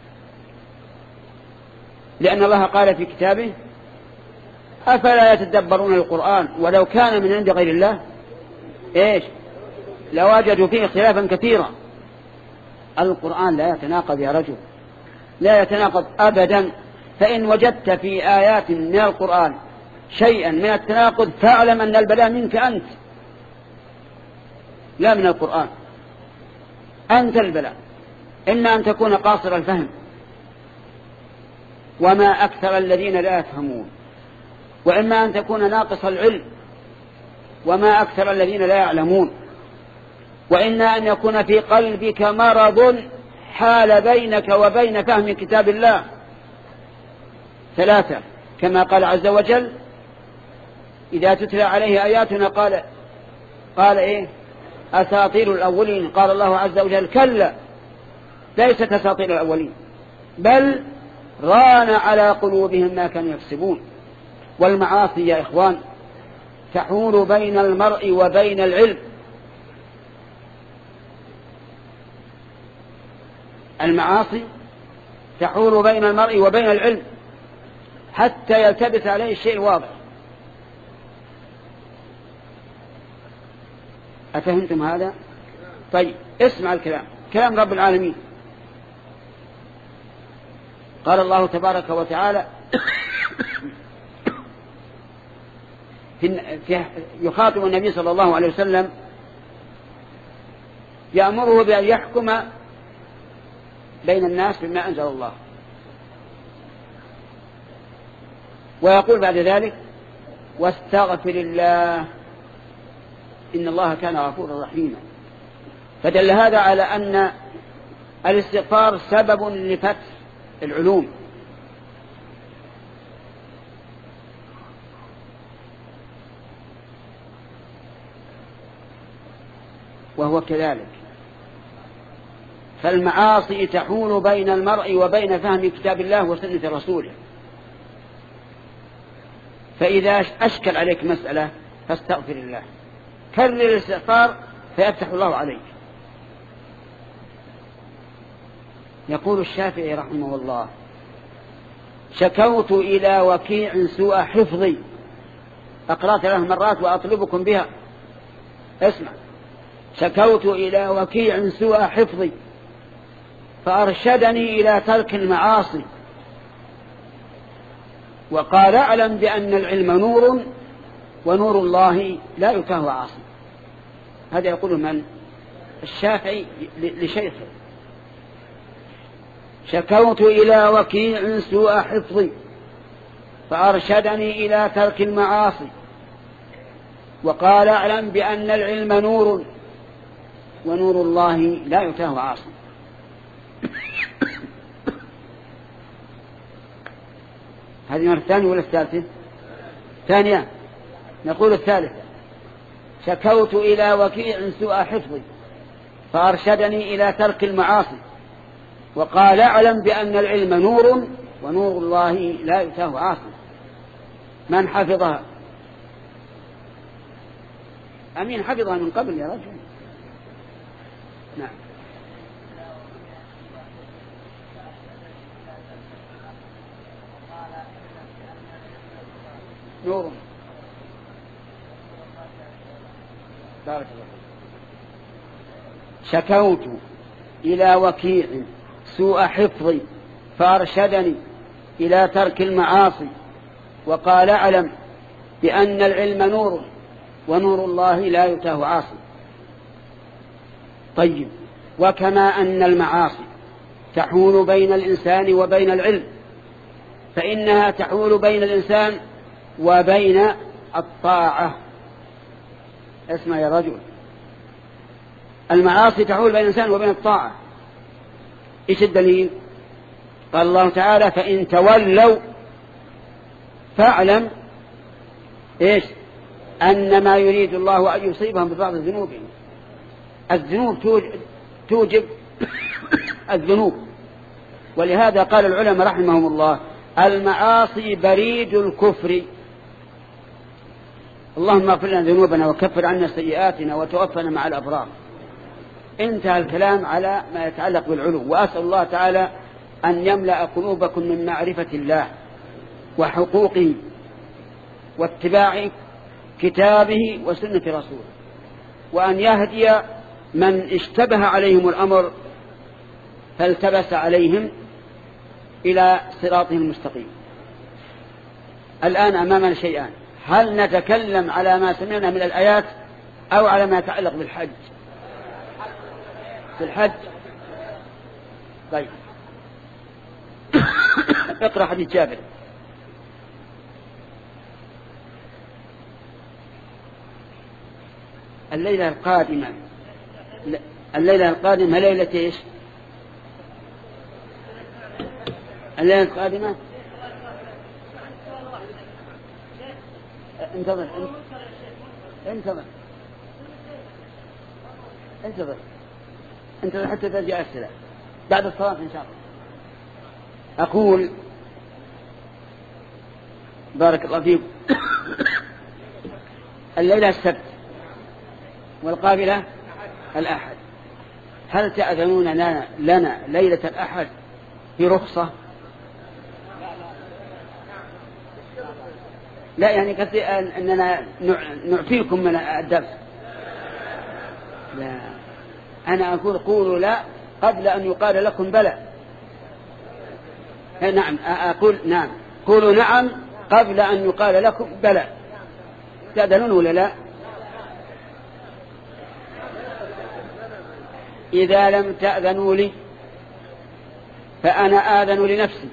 لأن الله قال في كتابه أفلا يتدبرون القرآن ولو كان من عند غير الله إيش لوجدوا فيه اختلافا كثيرا. القرآن لا يتناقض يا رجل، لا يتناقض أبدا. فإن وجدت في آيات من القرآن شيئا من التناقض فاعلم أن البلاء منك أنت لا من القرآن، أنت البلاء. إما أن تكون قاصر الفهم، وما أكثر الذين لا يفهمون، وإما أن تكون ناقص العلم، وما أكثر الذين لا يعلمون، وإما أن يكون في قلبك مرض حال بينك وبين فهم كتاب الله. ثلاثة، كما قال عز وجل إذا تتلى عليه آياتنا قال قال إيه أساطير الأولين. قال الله عز وجل كلا ليست أساطير الأولين بل ران على قلوبهم ما كانوا يكسبون. والمعاصي يا إخوان تحول بين المرء وبين العلم. المعاصي تحول بين المرء وبين العلم حتى يلتبس عليه الشيء الواضح. أفهمتم هذا؟ طيب اسمع الكلام، كلام رب العالمين. قال الله تبارك وتعالى في يخاطب النبي صلى الله عليه وسلم يأمره بأن يحكم بين الناس بما أنزل الله، ويقول بعد ذلك واستغفر الله إن الله كان غفورا رحيما. فدل هذا على أن الاستغفار سبب لفتح العلوم. وهو كذلك، فالمعاصي تحول بين المرء وبين فهم كتاب الله وسنة رسوله. فإذا أشكل عليك مسألة فاستغفر الله، كرر الاستغفار فيفتح الله عليك. يقول الشافعي رحمه الله شكوت إلى وكيع سوء حفظي، أقرأ ثلاث مرات وأطلبكم بها. اسمع، شكوت إلى وكيع سوء حفظي فأرشدني إلى ترك المعاصي، وقال أعلم بأن العلم نور ونور الله لا يكاه عاصي. هذا يقول من؟ الشافعي لشيخه. شكوت إلى وكيع سوء حفظي فأرشدني إلى ترك المعاصي، وقال أعلم بأن العلم نور ونور الله لا يكاه عاصي. هذه مرة ثانية ولا الثالثة؟ ثانية. نقول الثالثة: شكوت إلى وكيع سوء حفظي فأرشدني إلى ترك المعاصي وقال اعلم بأن العلم نور ونور الله لا يؤتاه عاصي. من حفظها؟ أمين حفظها من قبل يا رجل. نعم. نور. بارك الله. شكوت إلى وكيع سوء حفظي فأرشدني إلى ترك المعاصي وقال اعلم بأن العلم نور ونور الله لا يؤتاه عاصي. طيب، وكما أن المعاصي تحول بين الإنسان وبين العلم فإنها تحول بين الإنسان وبين الطاعة. اسمع يا رجل، المعاصي تحول بين الإنسان وبين الطاعة. إيش الدليل؟ قال الله تعالى: فإن تولوا فاعلم إيش أن ما يريد الله أن يصيبهم ببعض ذنوبهم. الذنوب توجب الذنوب، ولهذا قال العلماء رحمهم الله: المعاصي بريد الكفر. اللهم اغفر لنا ذنوبنا وكفر عنا سيئاتنا وتوفنا مع الأبرار. انتهى الكلام على ما يتعلق بالعلو، وأسأل الله تعالى أن يملأ قلوبكم من معرفة الله وحقوقه واتباع كتابه وسنة رسوله، وأن يهدي من اشتبه عليهم الأمر فالتبس عليهم إلى صراطهم المستقيم. الآن أمامنا شيئان: هل نتكلم على ما سمعنا من الآيات أو على ما يتعلق بالحج؟ في الحج. طيب. اقرأ حديث جابر. الليلة القادمة الليلة القادمة ليلة ايش؟ الليلة القادمة انتظر انتظر انتظر انتظر حتى ترجع أسئلة بعد الصلاة إن شاء الله. أقول بارك الله فيكم: الليلة السبت والقابلة الأحد، هل تأذنون لنا, لنا ليلة الأحد برخصة؟ لا، يعني قصدي أننا نعفيكم من الدرس. لا، أنا أقول قولوا لا قبل أن يقال لكم بلى. نعم، أقول نعم، قولوا نعم قبل أن يقال لكم بلى. تأذنون ولا لا؟ إذا لم تأذنوا لي فأنا آذن لنفسي.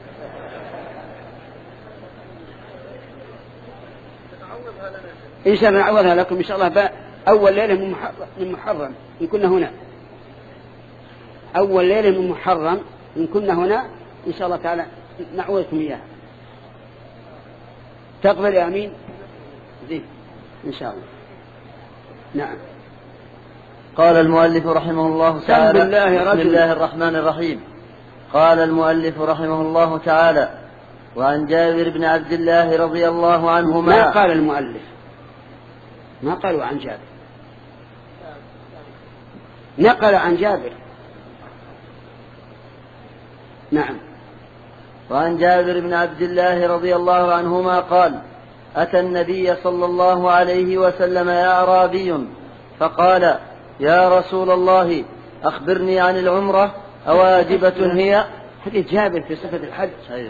إن شاء الله نعوضها لكم إن شاء الله أول ليلة من محرم إن كنا هنا. أول ليلة من محرم إن كنا هنا إن شاء الله تعالى نعوضكم إياها. تقبل يا أمين؟ زين إن شاء الله. نعم.
قال المؤلف رحمه الله تعالى:
بسم الله,
بسم الله الرحمن الرحيم. قال المؤلف رحمه الله تعالى: وعن جابر بن عبد الله رضي الله عنهما.
ما قال المؤلف، ما قالوا عن جابر، نقل عن جابر. نعم.
وعن جابر بن عبد الله رضي الله عنهما قال: أتى النبي صلى الله عليه وسلم أعرابي فقال: يا رسول الله أخبرني عن العمرة أواجبة هي؟
حديث جابر في صفة الحج.
أيوة.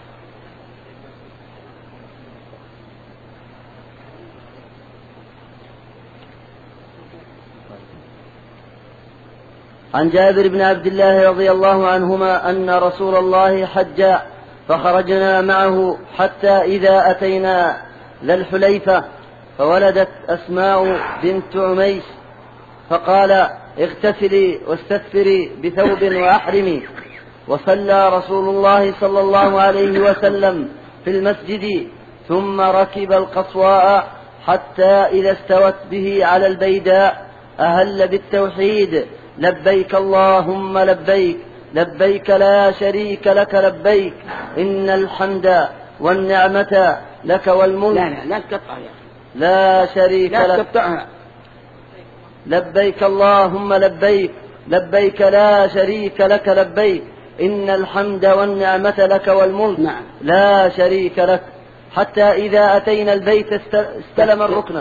عن جابر بن عبد الله رضي الله عنهما أن رسول الله حج فخرجنا معه حتى إذا أتينا ذا الحليفة فولدت أسماء بنت عميس فقال: اغتسلي واستثفري بثوب وأحرمي. وصلى رسول الله صلى الله عليه وسلم في المسجد ثم ركب القصواء حتى إذا استوت به على البيداء أهل بالتوحيد: لبيك اللهم لبيك، لبيك لا شريك لك لبيك، إن الحمد والنعمة لك والملك.
لا لا لا تقطع يا أخي،
لا شريك
لا
لك.
تقطعها.
لبيك اللهم لبيك، لبيك لا شريك لك لبيك، إن الحمد والنعمة لك والملك.
نعم.
لا شريك لك. حتى إذا أتينا البيت استلم الركن.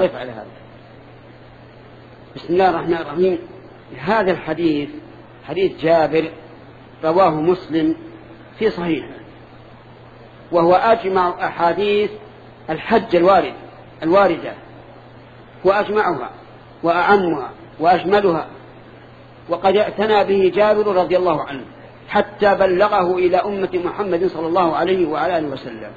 بسم الله الرحمن الرحيم. هذا الحديث حديث جابر رواه مسلم في صحيحه، وهو أجمع أحاديث الحج الوارد الواردة، وأجمعها وأعمها وأجملها، وقد اعتنى به جابر رضي الله عنه حتى بلغه إلى أمة محمد صلى الله عليه وعلى آله وسلم.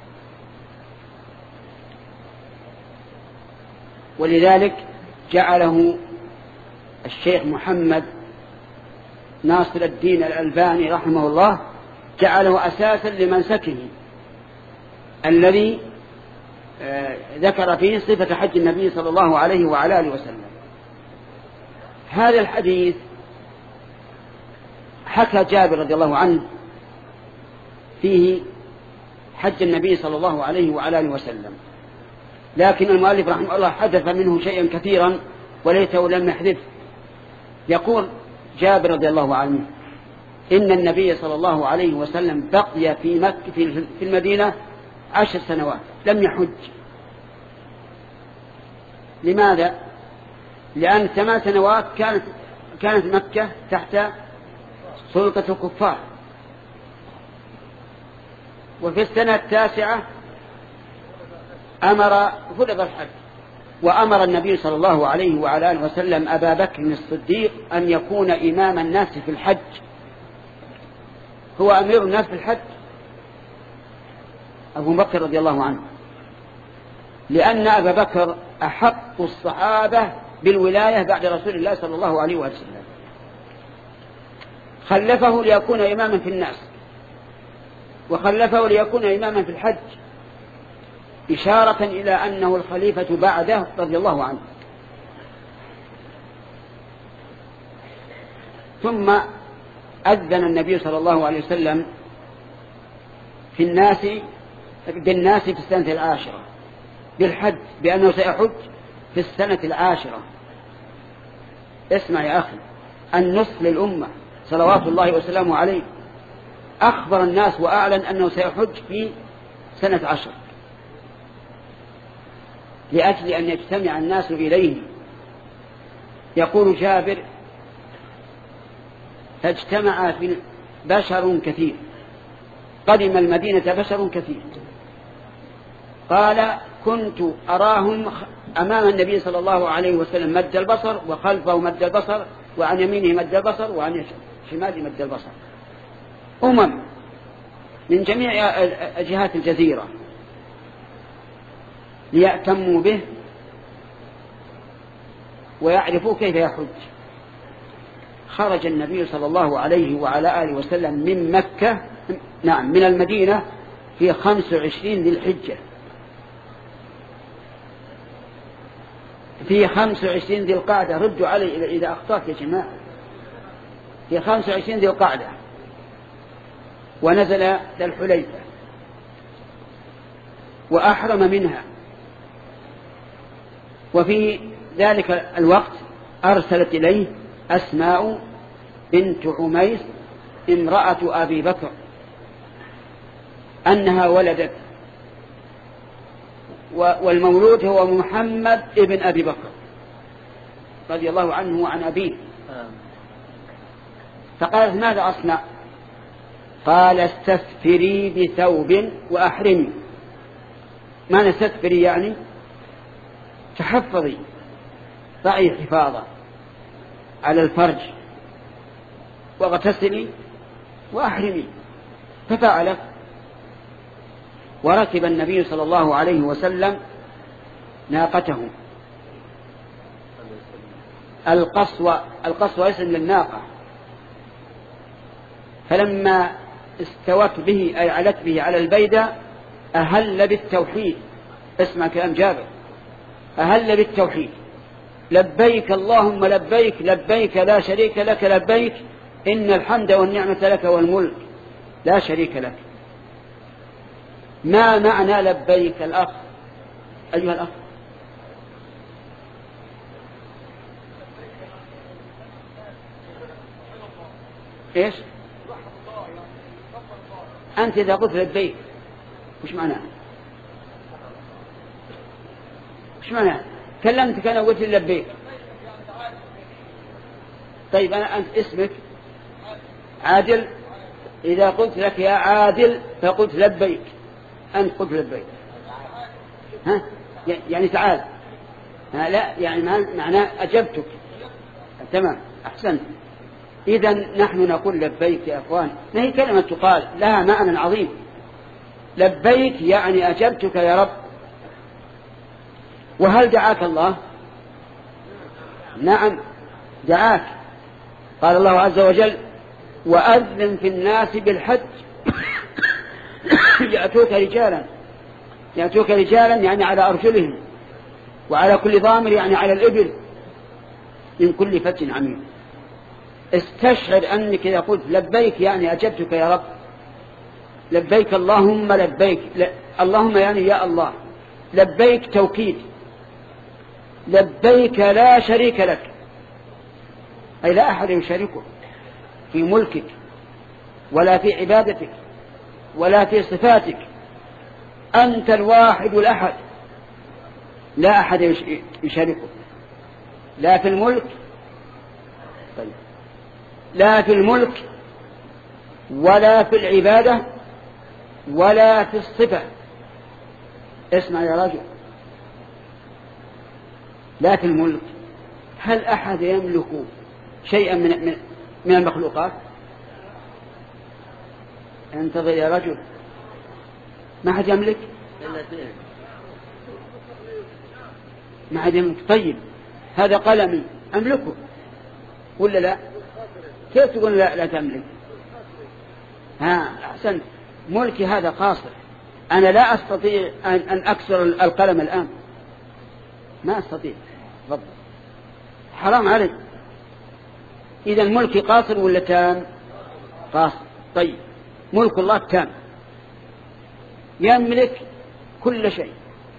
ولذلك جعله الشيخ محمد ناصر الدين الألباني رحمه الله جعله أساسا لمنسكه الذي ذكر فيه صفة حج النبي صلى الله عليه وعلى آله وسلم. هذا الحديث حكى جابر رضي الله عنه فيه حج النبي صلى الله عليه وعلى آله وسلم، لكن المؤلف رحمه الله حذف منه شيئا كثيرا وليته لم يحذف. يقول جابر رضي الله عنه: إن النبي صلى الله عليه وسلم بقي في مكة في المدينة عشر سنوات لم يحج. لماذا؟ لأن ثمان سنوات كانت كانت مكة تحت سلطة الكفار، وفي السنة التاسعة أمر فرض الحج، وأمر النبي صلى الله عليه وعلى آله وسلم أبا بكر الصديق أن يكون إمام الناس في الحج، هو أمير الناس في الحج أبو بكر رضي الله عنه، لأن أبا بكر أحق الصحابة بالولاية بعد رسول الله صلى الله عليه وسلم، خلفه ليكون إماما في الناس وخلفه ليكون إماما في الحج، إشارة إلى أنه الخليفة بعده رضي الله عنه. ثم أذن النبي صلى الله عليه وسلم في الناس بالناس في السنة العاشرة بالحج، بأنه سيحج في السنة العاشرة. اسمع يا أخي، النصح للأمة صلوات الله وسلامه عليه، أخبر الناس وأعلن أنه سيحج في سنة عشر لأجل أن يجتمع الناس إليه. يقول جابر: فاجتمع في بشر كثير، قدم المدينة بشر كثير. قال: كنت أراهم أمام النبي صلى الله عليه وسلم مد البصر، وخلفه مد البصر، وعن يمينه مد البصر، وعن شماله مد البصر. أمم من جميع جهات الجزيرة ليأتموا به ويعرفوا كيف يحج. خرج النبي صلى الله عليه وعلى آله وسلم من مكة نعم من المدينة في خمس وعشرين ذي الحجة في خمس وعشرين ذي القعدة. ردوا علي إذا أخطأت يا جماعة. في خمس وعشرين ذي القعدة، ونزل ذا الحليفة وأحرم منها. وفي ذلك الوقت أرسلت إليه أسماء بنت عميس امرأة أبي بكر أنها ولدت، والمولود هو محمد ابن أبي بكر رضي الله عنه وعن أبيه. فقالت: ماذا أصنع؟ قال: استثفري بثوب وأحرمي. ما نستثفري يعني تحفظي، ضعي حفاظة على الفرج، واغتسلي وأحرمي. ففعلت، وركب النبي صلى الله عليه وسلم ناقته القصوى. القصوى اسم للناقة. فلما استوت به أي علت به على البيدة أهل بالتوحيد. اسمع كلام جابر: أهل بالتوحيد، لبيك اللهم لبيك لبيك لا شريك لك لبيك إن الحمد والنعمة لك والملك لا شريك لك. ما معنى لبيك الأخ أيها الأخ؟ إيش أنت إذا قلت لبيك وش معناه؟ وش معناه؟ كلمتك أنا وقلت لبيك. طيب أنا أنت اسمك عادل، إذا قلت لك يا عادل فقلت لبيك، أنت قلت لبيك، ها يعني تعال، ها لا يعني معناه أجبتك. تمام أحسنت. إذا نحن نقول لبيك يا أخوان، هي كلمة تقال لها معنى عظيم. لبيك يعني أجبتك يا رب. وهل دعاك الله؟ نعم دعاك. قال الله عز وجل وأذن في الناس بالحج يأتوك رجالا، يأتوك رجالا يعني على أرجلهم، وعلى كل ضامر يعني على الإبل، من كل فج عميق. استشعر أنك إذا قلت لبيك يعني أجبتك يا رب. لبيك اللهم لبيك، اللهم يعني يا الله. لبيك توكيد، لبيك لا شريك لك، أي لا أحد يشاركه في ملكك ولا في عبادتك ولا في صفاتك. أنت الواحد الأحد، لا أحد يشاركه لا في الملك طيب. لا في الملك ولا في العبادة ولا في الصفة. اسمع يا رجل، لا في الملك. هل أحد يملك شيئا من من المخلوقات؟ انتظر يا رجل، ما حد يملك، ما حد يملك. طيب هذا قلمي أملكه ولا لا؟ كيف تقول لا, لا تملك؟ ها أحسنت. ملكي هذا قاصر، أنا لا أستطيع أن, أن أكسر القلم الآن، ما أستطيع. بالضبط. حرام عليك. إذا ملكي قاصر ولا تام؟ قاصر. طيب ملك الله تام، يملك كل شيء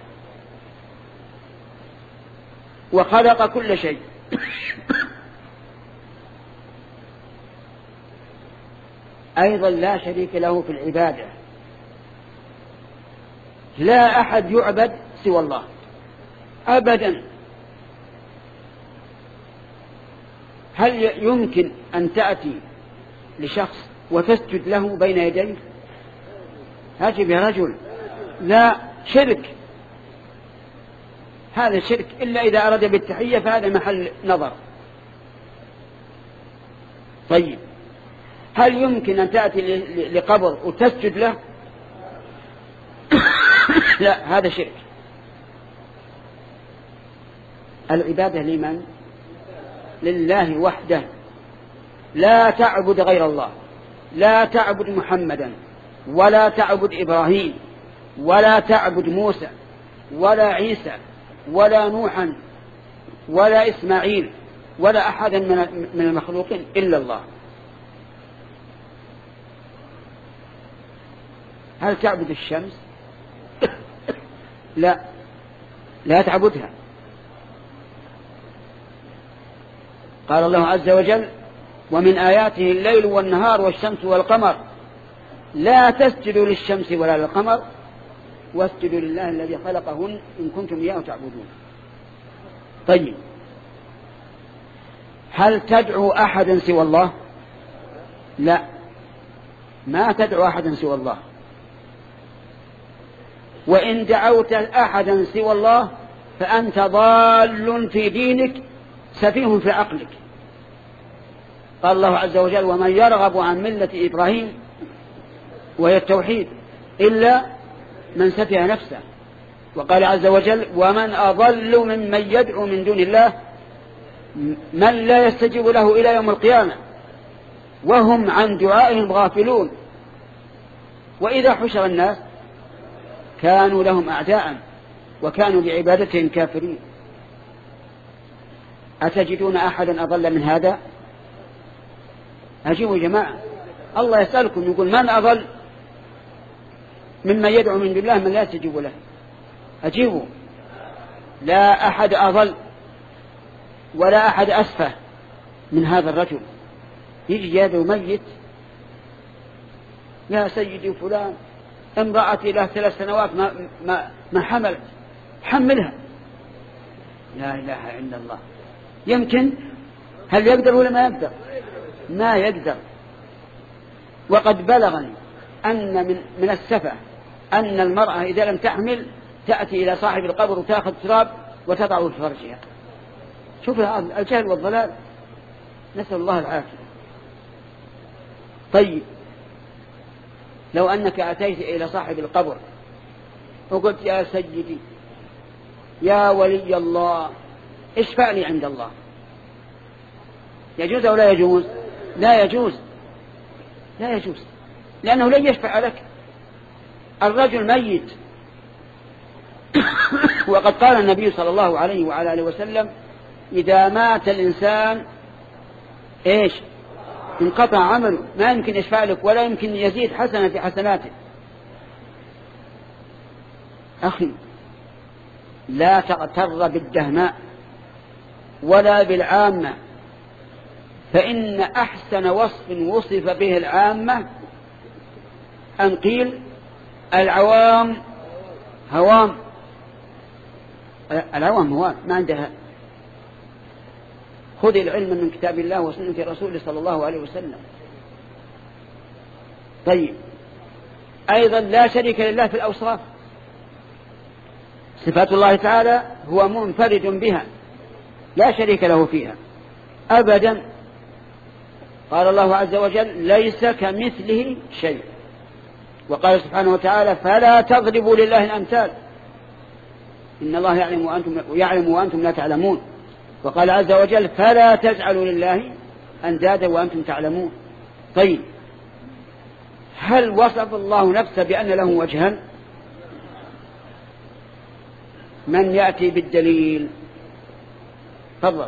وخلق كل شيء. أيضا لا شريك له في العبادة، لا أحد يعبد سوى الله أبدا. هل يمكن أن تأتي لشخص وتسجد له بين يديه؟ هاجب يا رجل، لا، شرك، هذا شرك، إلا إذا أراد بالتحية فهذا محل نظر. طيب هل يمكن أن تأتي لقبر وتسجد له؟ لا، هذا شرك. العبادة لمن؟ لله وحده، لا تعبد غير الله، لا تعبد محمدا ولا تعبد إبراهيم ولا تعبد موسى ولا عيسى ولا نوحا ولا إسماعيل ولا أحدا من المخلوقين إلا الله. هل تعبد الشمس؟ لا، لا تعبدها. قال الله عز وجل ومن آياته الليل والنهار والشمس والقمر لا تسجدوا للشمس ولا للقمر واسجدوا لله الذي خلقهن إن كنتم إياه تعبدون. طيب هل تدعو أحدا سوى الله؟ لا، ما تدعو أحدا سوى الله. وإن دعوت أحدا سوى الله فأنت ضال في دينك سفيه في عقلك. قال الله عز وجل ومن يرغب عن ملة إبراهيم وهي التوحيد إلا من سفه نفسه. وقال عز وجل ومن أضل ممن يدعو من دون الله من لا يستجيب له إلى يوم القيامة وهم عن دعائهم غافلون. وإذا حشر الناس كانوا لهم أعداء وكانوا بعبادتهم كافرين. أتجدون أحدا أضل من هذا؟ أجيبوا يا جماعة، الله يسألكم يقول من أضل ممن يدعو من دون الله من لا يستجيب له؟ أجيبوا، لا أحد أضل ولا أحد أسفه من هذا الرجل. يجي يدعو ميت، يا سيدي فلان امرأتي له ثلاث سنوات ما, ما, ما حملت، حملها. لا إله إلا الله. يمكن هل يقدر ولا ما يقدر؟ ما يقدر. وقد بلغني أن من, من السفة أن المرأة إذا لم تحمل تأتي إلى صاحب القبر وتأخذ تراب وتضعه في فرجها. شوف الجهل والضلال، نسأل الله العافية. طيب لو أنك أتيت إلى صاحب القبر وقلت يا سيدي يا ولي الله اشفع لي عند الله، يجوز أو لا يجوز؟ لا يجوز، لا يجوز، لأنه لن يشفع لك، الرجل ميت. وقد قال النبي صلى الله عليه وعلى آله وسلم إذا مات الإنسان إيش؟ انقطع عمله، ما يمكن يشفع لك ولا يمكن يزيد حسنة في حسناته. أخي لا تغتر بالدهماء ولا بالعامة، فإن أحسن وصف وصف به العامة أن قيل العوام هوام. العوام هوام ما عندها. خذ العلم من كتاب الله وسنة رسوله صلى الله عليه وسلم. طيب أيضا لا شريك لله في الأوصاف، صفات الله تعالى هو منفرد بها لا شريك له فيها أبدا. قال الله عز وجل ليس كمثله شيء، وقال سبحانه وتعالى فلا تضربوا لله الأمثال إن الله يعلم وأنتم, يعلم وأنتم لا تعلمون. وقال عز وجل فلا تجعلوا لله أندادا وأنتم تعلمون. طيب هل وصف الله نفسه بأن له وجها؟ من يأتي بالدليل؟ تفضل.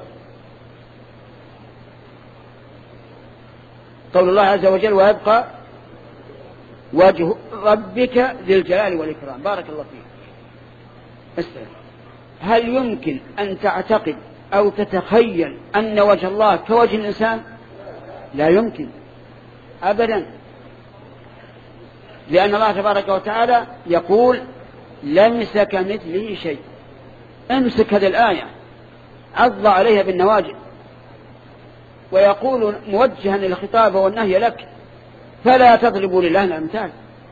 قول الله عز وجل ويبقى وجه ربك ذي الجلال والإكرام. بارك الله فيك. اسأل هل يمكن أن تعتقد أو تتخيل أن وجه الله كوجه الإنسان؟ لا يمكن أبدا، لأن الله تبارك وتعالى يقول ليس كمثله شيء. امسك هذه الآية عض عليها بالنواجذ، ويقول موجها الخطاب والنهي لك فلا تضربوا لله الأمثال.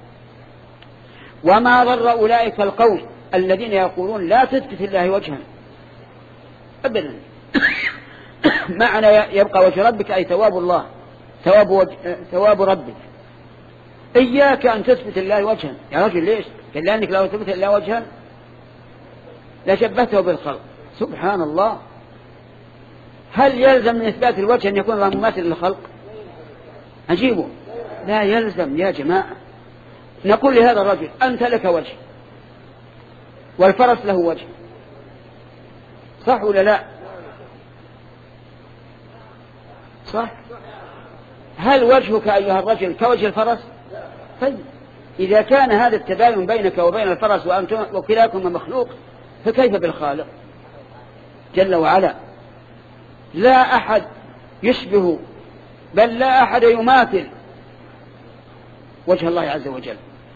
وما ضر أولئك القوم الذين يقولون لا تثبت الله وجها أبدا. معنى يبقى وجه ربك أي ثواب الله، ثواب, وجه ثواب ربك. إياك أن تثبت الله وجها يا رجل. ليش؟ قال لأنك لو تثبت الله وجها لشبهته بالخلق. سبحان الله. هل يلزم من إثبات الوجه أن يكون الله مماثل للخلق؟ أجيبه لا يلزم يا جماعة. نقول لهذا الرجل أنت لك وجه والفرس له وجه، صح ولا لا؟ صح. هل وجهك أيها الرجل كوجه الفرس؟ طيب إذا كان هذا التباين بينك وبين الفرس وأنتم وكلاكما مخلوق فكيف بالخالق جل وعلا؟ لا أحد يشبه بل لا أحد يماثل وجه الله عز وجل.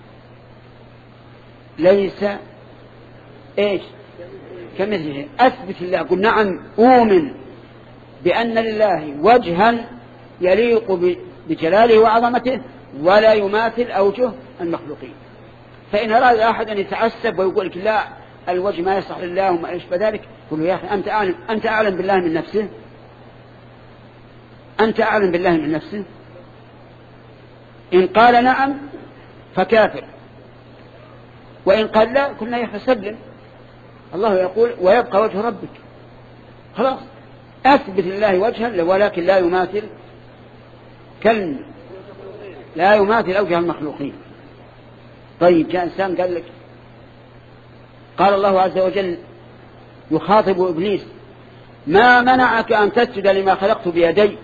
ليس إيش كمثله. أثبت الله. قل نعم أؤمن بأن لله وجها يليق بجلاله وعظمته ولا يماثل أوجه المخلوقين. فإن أراد أحد أن يتعسب ويقول لك لا الوجه ما يصح لله وما يشبه ذلك، قل له يا أخي أنت أعلم, أنت أعلم بالله من نفسه؟ أنت أعلم بالله من نفسه؟ إن قال نعم فكافر، وإن قال لا قلنا يا أخي سلم. الله يقول ويبقى وجه ربك. خلاص أثبت الله وجها ولكن لا يماثل كلمة، لا يماثل أوجه المخلوقين. طيب جاء إنسان قال لك قال الله عز وجل يخاطب إبليس ما منعك أن تسجد لما خلقت بيدي؟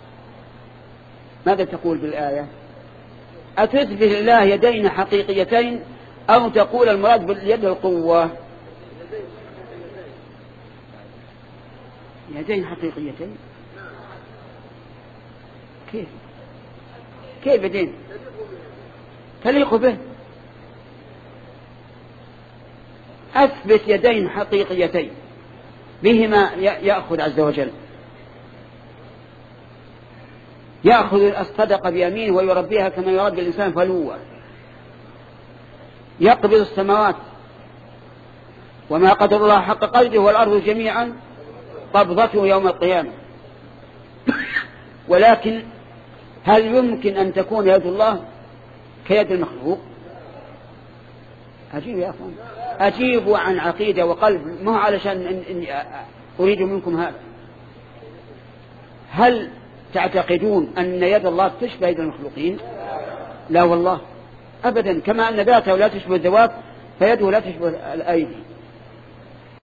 ماذا تقول بالآية؟ أتثبت لله يدين حقيقيتين أو تقول المراد باليد القوة؟ يدين حقيقيتين كيف كيف يدين تليق به؟ أثبت يدين حقيقيتين بهما يأخذ عز وجل، يأخذ الصدقة بيمينه ويربيها كما يربي الإنسان فلوة، يقبض السماوات وما قدر الله حق قدره والأرض جميعا قبضته يوم القيامة. ولكن هل يمكن أن تكون يد الله كيد المخلوق؟ أجيب يا أخوان، أجيبوا عن عقيدة وقلب، ما هو علشان إن إن أريد منكم هذا. هل تعتقدون أن يد الله تشبه يد المخلوقين؟ لا والله أبدا، كما أن ذاته لا تشبه الذوات فيده لا تشبه الأيدي.